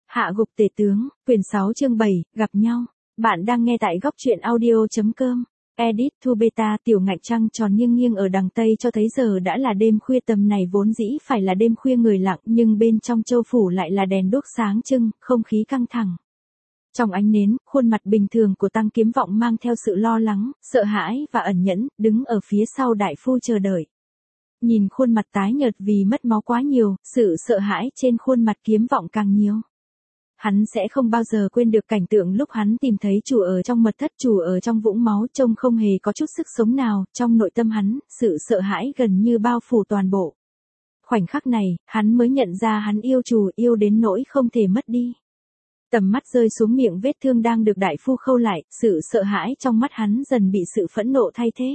Hạ gục tể tướng, quyển 6 chương 7, gặp nhau. Bạn đang nghe tại góc truyện audio.com. Edit to beta. Tiểu ngạch trăng tròn nghiêng nghiêng ở đằng Tây cho thấy giờ đã là đêm khuya, tầm này vốn dĩ phải là đêm khuya người lặng, nhưng bên trong châu phủ lại là đèn đuốc sáng trưng, không khí căng thẳng. Trong ánh nến, khuôn mặt bình thường của Tăng Kiếm Vọng mang theo sự lo lắng, sợ hãi và ẩn nhẫn, đứng ở phía sau đại phu chờ đợi. Nhìn khuôn mặt tái nhợt vì mất máu quá nhiều, sự sợ hãi trên khuôn mặt Kiếm Vọng càng nhiều. Hắn sẽ không bao giờ quên được cảnh tượng lúc hắn tìm thấy chủ ở trong mật thất, chủ ở trong vũng máu trông không hề có chút sức sống nào, trong nội tâm hắn, sự sợ hãi gần như bao phủ toàn bộ. Khoảnh khắc này, hắn mới nhận ra hắn yêu chủ, yêu đến nỗi không thể mất đi. Tầm mắt rơi xuống miệng vết thương đang được đại phu khâu lại, sự sợ hãi trong mắt hắn dần bị sự phẫn nộ thay thế.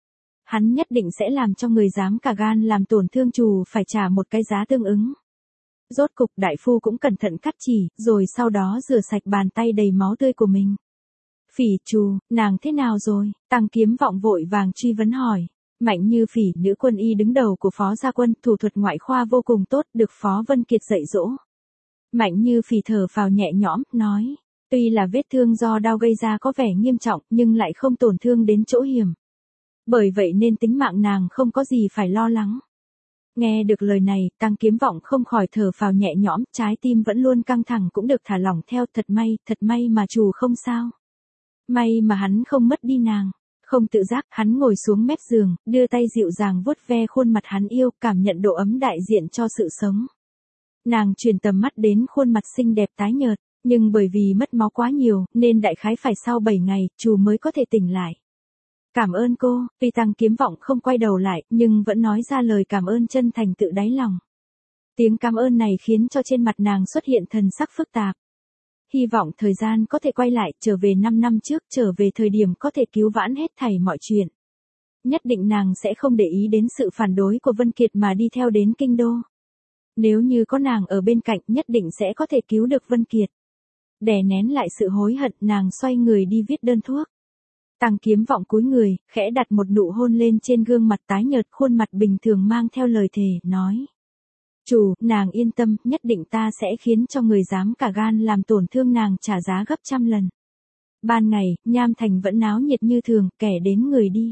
Hắn nhất định sẽ làm cho người dám cả gan làm tổn thương chủ phải trả một cái giá tương ứng. Rốt cục đại phu cũng cẩn thận cắt chỉ, rồi sau đó rửa sạch bàn tay đầy máu tươi của mình. Phỉ chủ, nàng thế nào rồi? Tăng Kiếm Vọng vội vàng truy vấn hỏi. Mạnh Như Phỉ, nữ quân y đứng đầu của Phó Gia Quân, thủ thuật ngoại khoa vô cùng tốt, được Phó Vân Kiệt dạy dỗ. Mạnh Như Phỉ thở phào nhẹ nhõm, nói. Tuy là vết thương do đao gây ra có vẻ nghiêm trọng, nhưng lại không tổn thương đến chỗ hiểm. Bởi vậy nên tính mạng nàng không có gì phải lo lắng. Nghe được lời này, Tăng Kiếm Vọng không khỏi thở phào nhẹ nhõm, trái tim vẫn luôn căng thẳng cũng được thả lỏng theo. Thật may mà chủ không sao. May mà hắn không mất đi nàng. Không tự giác, hắn ngồi xuống mép giường, đưa tay dịu dàng vuốt ve khuôn mặt hắn yêu, cảm nhận độ ấm đại diện cho sự sống. Nàng truyền tầm mắt đến khuôn mặt xinh đẹp tái nhợt, nhưng bởi vì mất máu quá nhiều, nên đại khái phải sau 7 ngày, chủ mới có thể tỉnh lại. Cảm ơn cô. Tuy Tăng Kiếm Vọng không quay đầu lại, nhưng vẫn nói ra lời cảm ơn chân thành tự đáy lòng. Tiếng cảm ơn này khiến cho trên mặt nàng xuất hiện thần sắc phức tạp. Hy vọng thời gian có thể quay lại, trở về 5 năm trước, trở về thời điểm có thể cứu vãn hết thảy mọi chuyện. Nhất định nàng sẽ không để ý đến sự phản đối của Vân Kiệt mà đi theo đến kinh đô. Nếu như có nàng ở bên cạnh, nhất định sẽ có thể cứu được Vân Kiệt. Đè nén lại sự hối hận, nàng xoay người đi viết đơn thuốc. Tăng Kiếm Vọng cúi người, khẽ đặt một nụ hôn lên trên gương mặt tái nhợt, khuôn mặt bình thường mang theo lời thề, nói. Chủ, nàng yên tâm, nhất định ta sẽ khiến cho người dám cả gan làm tổn thương nàng trả giá gấp trăm lần. Ban ngày, Nham Thành vẫn náo nhiệt như thường, kẻ đến người đi.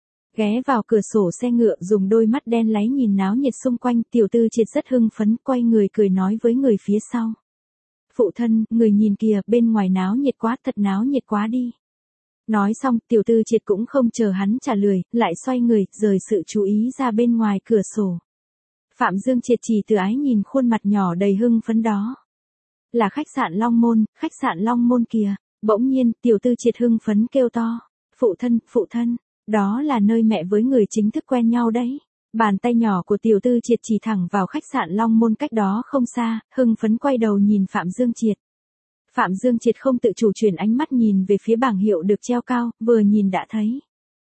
Ghé vào cửa sổ xe ngựa, dùng đôi mắt đen láy nhìn náo nhiệt xung quanh, Tiểu Tư Triệt rất hưng phấn, quay người cười nói với người phía sau. Phụ thân, người nhìn kìa, bên ngoài náo nhiệt quá, thật náo nhiệt quá đi. Nói xong, Tiểu Tư Triệt cũng không chờ hắn trả lời, lại xoay người, rời sự chú ý ra bên ngoài cửa sổ. Phạm Dương Triệt chỉ từ ái nhìn khuôn mặt nhỏ đầy hưng phấn đó. Là khách sạn Long Môn kìa. Bỗng nhiên, Tiểu Tư Triệt hưng phấn kêu to. Phụ thân, đó là nơi mẹ với người chính thức quen nhau đấy. Bàn tay nhỏ của Tiểu Tư Triệt chỉ thẳng vào khách sạn Long Môn cách đó không xa, hưng phấn quay đầu nhìn Phạm Dương Triệt. Phạm Dương Triệt không tự chủ chuyển ánh mắt nhìn về phía bảng hiệu được treo cao, vừa nhìn đã thấy.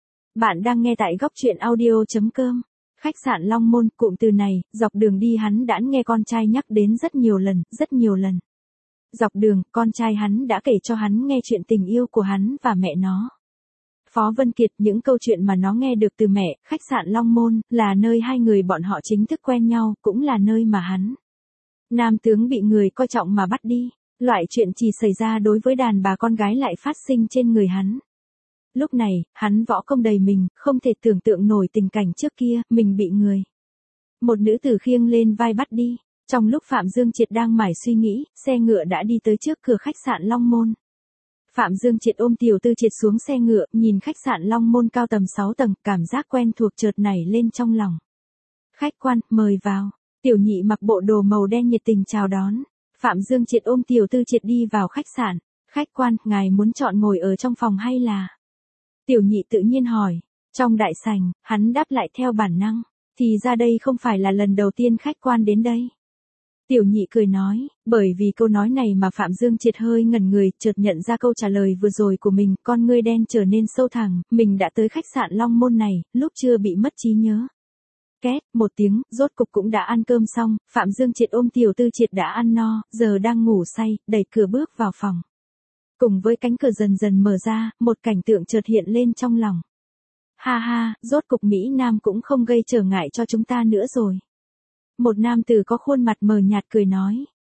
Bạn đang nghe tại góc truyện audio.com. Khách sạn Long Môn, cụm từ này, dọc đường đi hắn đã nghe con trai nhắc đến rất nhiều lần. Dọc đường, con trai hắn đã kể cho hắn nghe chuyện tình yêu của hắn và mẹ nó. Phó Vân Kiệt, những câu chuyện mà nó nghe được từ mẹ. Khách sạn Long Môn, là nơi hai người bọn họ chính thức quen nhau, cũng là nơi mà hắn. Nam tướng bị người coi trọng mà bắt đi. Loại chuyện chỉ xảy ra đối với đàn bà con gái lại phát sinh trên người hắn. Lúc này, hắn võ công đầy mình, không thể tưởng tượng nổi tình cảnh trước kia, mình bị một nữ tử khiêng lên vai bắt đi. Trong lúc Phạm Dương Triệt đang mải suy nghĩ, xe ngựa đã đi tới trước cửa khách sạn Long Môn. Phạm Dương Triệt ôm Tiểu Tư Triệt xuống xe ngựa, nhìn khách sạn Long Môn cao tầm 6 tầng, cảm giác quen thuộc chợt nảy lên trong lòng. Khách quan, mời vào. Tiểu Nhị mặc bộ đồ màu đen nhiệt tình chào đón. Phạm Dương Triệt ôm Tiểu Tư Triệt đi vào khách sạn. Khách quan, ngài muốn chọn ngồi ở trong phòng hay là? Tiểu Nhị tự nhiên hỏi. Trong đại sảnh, hắn đáp lại theo bản năng. Thì ra đây không phải là lần đầu tiên khách quan đến đây. Tiểu Nhị cười nói, bởi vì câu nói này mà Phạm Dương Triệt hơi ngẩn người, chợt nhận ra câu trả lời vừa rồi của mình, con ngươi đen trở nên sâu thẳm, mình đã tới khách sạn Long Môn này, lúc chưa bị mất trí nhớ. Két, một tiếng, rốt cục cũng đã ăn cơm xong, Phạm Dương Triệt ôm Tiểu Tư Triệt đã ăn no, giờ đang ngủ say, đẩy cửa bước vào phòng. Cùng với cánh cửa dần dần mở ra, một cảnh tượng chợt hiện lên trong lòng. Ha ha, rốt cục Mỹ Nam cũng không gây trở ngại cho chúng ta nữa rồi. Một nam tử có khuôn mặt mờ nhạt cười nói.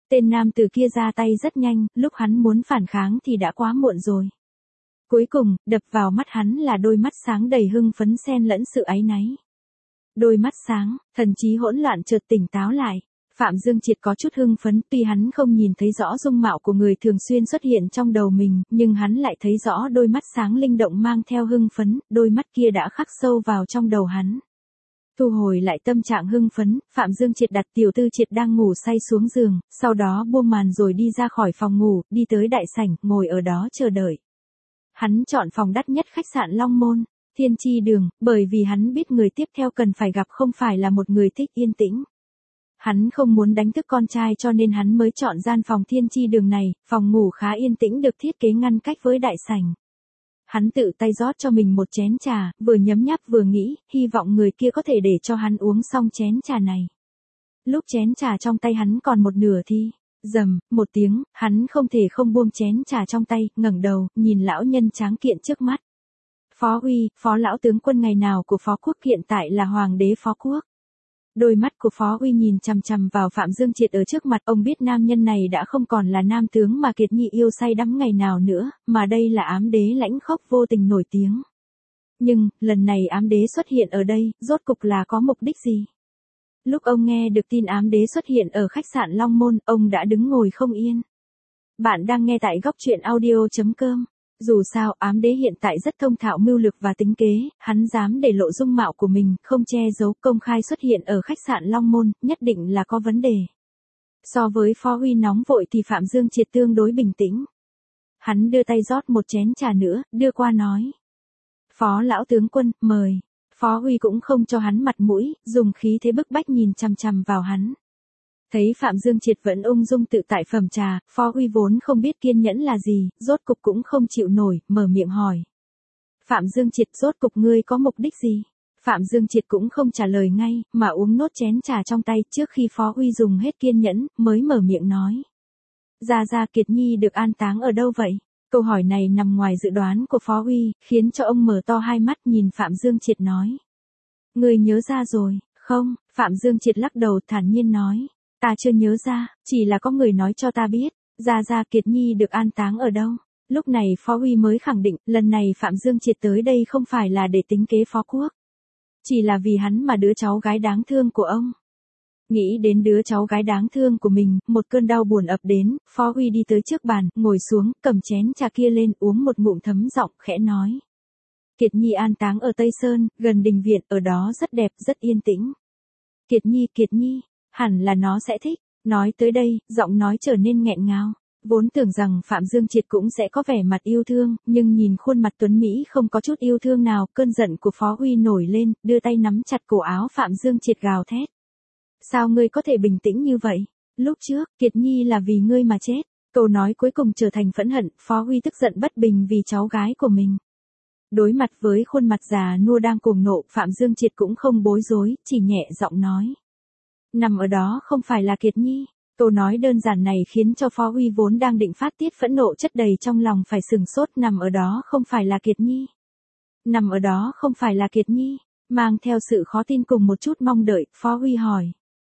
Tên nam từ kia ra tay rất nhanh, lúc hắn muốn phản kháng thì đã quá muộn rồi. Cuối cùng, đập vào mắt hắn là đôi mắt sáng đầy hưng phấn xen lẫn sự áy náy. Đôi mắt sáng, thần trí hỗn loạn chợt tỉnh táo lại. Phạm Dương Triệt có chút hưng phấn, tuy hắn không nhìn thấy rõ dung mạo của người thường xuyên xuất hiện trong đầu mình, nhưng hắn lại thấy rõ đôi mắt sáng linh động mang theo hưng phấn, đôi mắt kia đã khắc sâu vào trong đầu hắn. Thu hồi lại tâm trạng hưng phấn, Phạm Dương Triệt đặt Tiểu Tư Triệt đang ngủ say xuống giường, sau đó buông màn rồi đi ra khỏi phòng ngủ, đi tới đại sảnh, ngồi ở đó chờ đợi. Hắn chọn phòng đắt nhất khách sạn Long Môn, Thiên Chi Đường, bởi vì hắn biết người tiếp theo cần phải gặp không phải là một người thích yên tĩnh. Hắn không muốn đánh thức con trai cho nên hắn mới chọn gian phòng Thiên Chi Đường này, phòng ngủ khá yên tĩnh được thiết kế ngăn cách với đại sảnh. Hắn tự tay rót cho mình một chén trà, vừa nhấm nháp vừa nghĩ, hy vọng người kia có thể để cho hắn uống xong chén trà này. Lúc chén trà trong tay hắn còn một nửa thì, rầm, một tiếng, hắn không thể không buông chén trà trong tay, ngẩng đầu, nhìn lão nhân tráng kiện trước mắt. Phó Uy, Phó lão tướng quân ngày nào của Phó quốc hiện tại là hoàng đế Phó quốc. Đôi mắt của Phó Uy nhìn chằm chằm vào Phạm Dương Triệt ở trước mặt, ông biết nam nhân này đã không còn là nam tướng mà Kiệt Nhi yêu say đắm ngày nào nữa, mà đây là ám đế lãnh khốc vô tình nổi tiếng. Nhưng, lần này ám đế xuất hiện ở đây, rốt cục là có mục đích gì? Lúc ông nghe được tin ám đế xuất hiện ở khách sạn Long Môn, ông đã đứng ngồi không yên. Bạn đang nghe tại góc truyện audio.com. Dù sao, ám đế hiện tại rất thông thạo mưu lược và tính kế, hắn dám để lộ dung mạo của mình, không che giấu, công khai xuất hiện ở khách sạn Long Môn, nhất định là có vấn đề. So với Phó Uy nóng vội thì Phạm Dương Triệt tương đối bình tĩnh. Hắn đưa tay rót một chén trà nữa, đưa qua nói. Phó lão tướng quân, mời. Phó Uy cũng không cho hắn mặt mũi, dùng khí thế bức bách nhìn chằm chằm vào hắn. Thấy Phạm Dương Triệt vẫn ung dung tự tại phẩm trà, Phó Uy vốn không biết kiên nhẫn là gì, rốt cục cũng không chịu nổi, mở miệng hỏi. Phạm Dương Triệt, rốt cục ngươi có mục đích gì? Phạm Dương Triệt cũng không trả lời ngay, mà uống nốt chén trà trong tay trước khi Phó Uy dùng hết kiên nhẫn, mới mở miệng nói. Gia Kiệt Nhi được an táng ở đâu vậy? Câu hỏi này nằm ngoài dự đoán của Phó Uy, khiến cho ông mở to hai mắt nhìn Phạm Dương Triệt nói. Ngươi nhớ ra rồi, không? Phạm Dương Triệt lắc đầu thản nhiên nói. Ta chưa nhớ ra, chỉ là có người nói cho ta biết, Gia Kiệt Nhi được an táng ở đâu. Lúc này Phó Uy mới khẳng định, lần này Phạm Dương Triệt tới đây không phải là để tính kế Phó quốc. Chỉ là vì hắn mà đứa cháu gái đáng thương của ông. Nghĩ đến đứa cháu gái đáng thương của mình, một cơn đau buồn ập đến, Phó Uy đi tới trước bàn, ngồi xuống, cầm chén trà kia lên uống một ngụm thấm giọng, khẽ nói. Kiệt Nhi an táng ở Tây Sơn, gần đình viện, ở đó rất đẹp, rất yên tĩnh. Kiệt Nhi, hẳn là nó sẽ thích. Nói tới đây, giọng nói trở nên nghẹn ngào. Vốn tưởng rằng Phạm Dương Triệt cũng sẽ có vẻ mặt yêu thương, nhưng nhìn khuôn mặt tuấn Mỹ không có chút yêu thương nào, cơn giận của Phó Uy nổi lên, đưa tay nắm chặt cổ áo Phạm Dương Triệt gào thét. Sao ngươi có thể bình tĩnh như vậy? Lúc trước, Kiệt Nhi là vì ngươi mà chết. Câu nói cuối cùng trở thành phẫn hận, Phó Uy tức giận bất bình vì cháu gái của mình. Đối mặt với khuôn mặt già nua đang cuồng nộ, Phạm Dương Triệt cũng không bối rối, chỉ nhẹ giọng nói. Nằm ở đó không phải là Kiệt Nhi. Câu nói đơn giản này khiến cho Phó Uy vốn đang định phát tiết phẫn nộ chất đầy trong lòng phải sừng sốt. Nằm ở đó không phải là Kiệt Nhi. Nằm ở đó không phải là Kiệt Nhi. Mang theo sự khó tin cùng một chút mong đợi, Phó Uy hỏi.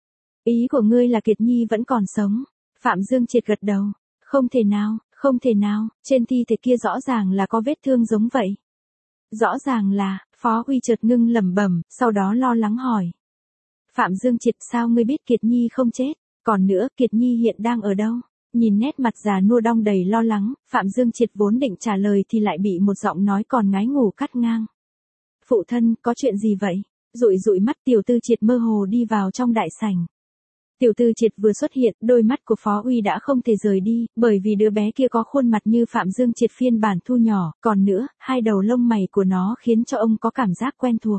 Ý của ngươi là Kiệt Nhi vẫn còn sống. Phạm Dương Triệt gật đầu. Không thể nào, trên thi thể kia rõ ràng là có vết thương giống vậy. Rõ ràng là, Phó Uy chợt ngưng lẩm bẩm, sau đó lo lắng hỏi. Phạm Dương Triệt, sao ngươi biết Kiệt Nhi không chết? Còn nữa, Kiệt Nhi hiện đang ở đâu? Nhìn nét mặt già nua đong đầy lo lắng, Phạm Dương Triệt vốn định trả lời thì lại bị một giọng nói còn ngái ngủ cắt ngang. Phụ thân, có chuyện gì vậy? Dụi mắt Tiểu Tư Triệt mơ hồ đi vào trong đại sảnh. Tiểu Tư Triệt vừa xuất hiện, đôi mắt của Phó Uy đã không thể rời đi, bởi vì đứa bé kia có khuôn mặt như Phạm Dương Triệt phiên bản thu nhỏ, còn nữa, hai đầu lông mày của nó khiến cho ông có cảm giác quen thuộc.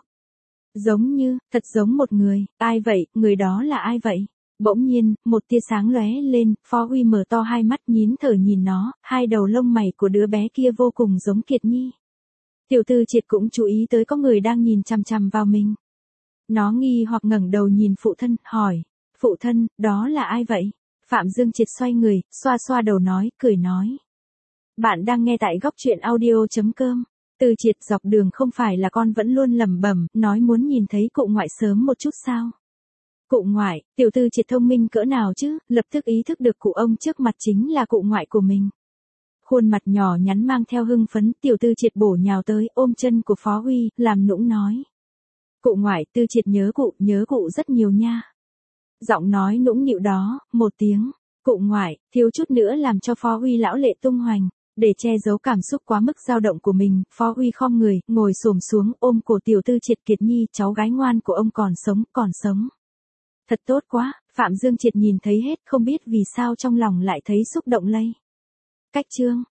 Thật giống một người, ai vậy, người đó là ai vậy? Bỗng nhiên, một tia sáng lóe lên, Phó Uy mở to hai mắt nhín thở nhìn nó, hai đầu lông mày của đứa bé kia vô cùng giống Kiệt Nhi. Tiểu Tư Triệt cũng chú ý tới có người đang nhìn chằm chằm vào mình. Nó nghi hoặc ngẩng đầu nhìn phụ thân, hỏi. Phụ thân, đó là ai vậy? Phạm Dương Triệt xoay người, xoa đầu nói, cười nói. Bạn đang nghe tại góc truyện audio.com. Tư Triệt, dọc đường không phải là con vẫn luôn lẩm bẩm, nói muốn nhìn thấy cụ ngoại sớm một chút sao? Cụ ngoại, tiểu tư triệt thông minh cỡ nào chứ, lập tức ý thức được cụ ông trước mặt chính là cụ ngoại của mình. Khuôn mặt nhỏ nhắn mang theo hưng phấn, tiểu tư triệt bổ nhào tới, ôm chân của Phó Huy, làm nũng nói. Cụ ngoại, tư triệt nhớ cụ rất nhiều nha. Giọng nói nũng nịu đó, một tiếng, cụ ngoại, thiếu chút nữa làm cho Phó Huy lão lệ tung hoành. Để che giấu cảm xúc quá mức dao động của mình, Phó Huy khom người, ngồi xổm xuống, ôm cổ tiểu tư triệt. Kiệt Nhi, cháu gái ngoan của ông còn sống. Thật tốt quá, Phạm Dương Triệt nhìn thấy hết, không biết vì sao trong lòng lại thấy xúc động lây. Cách chương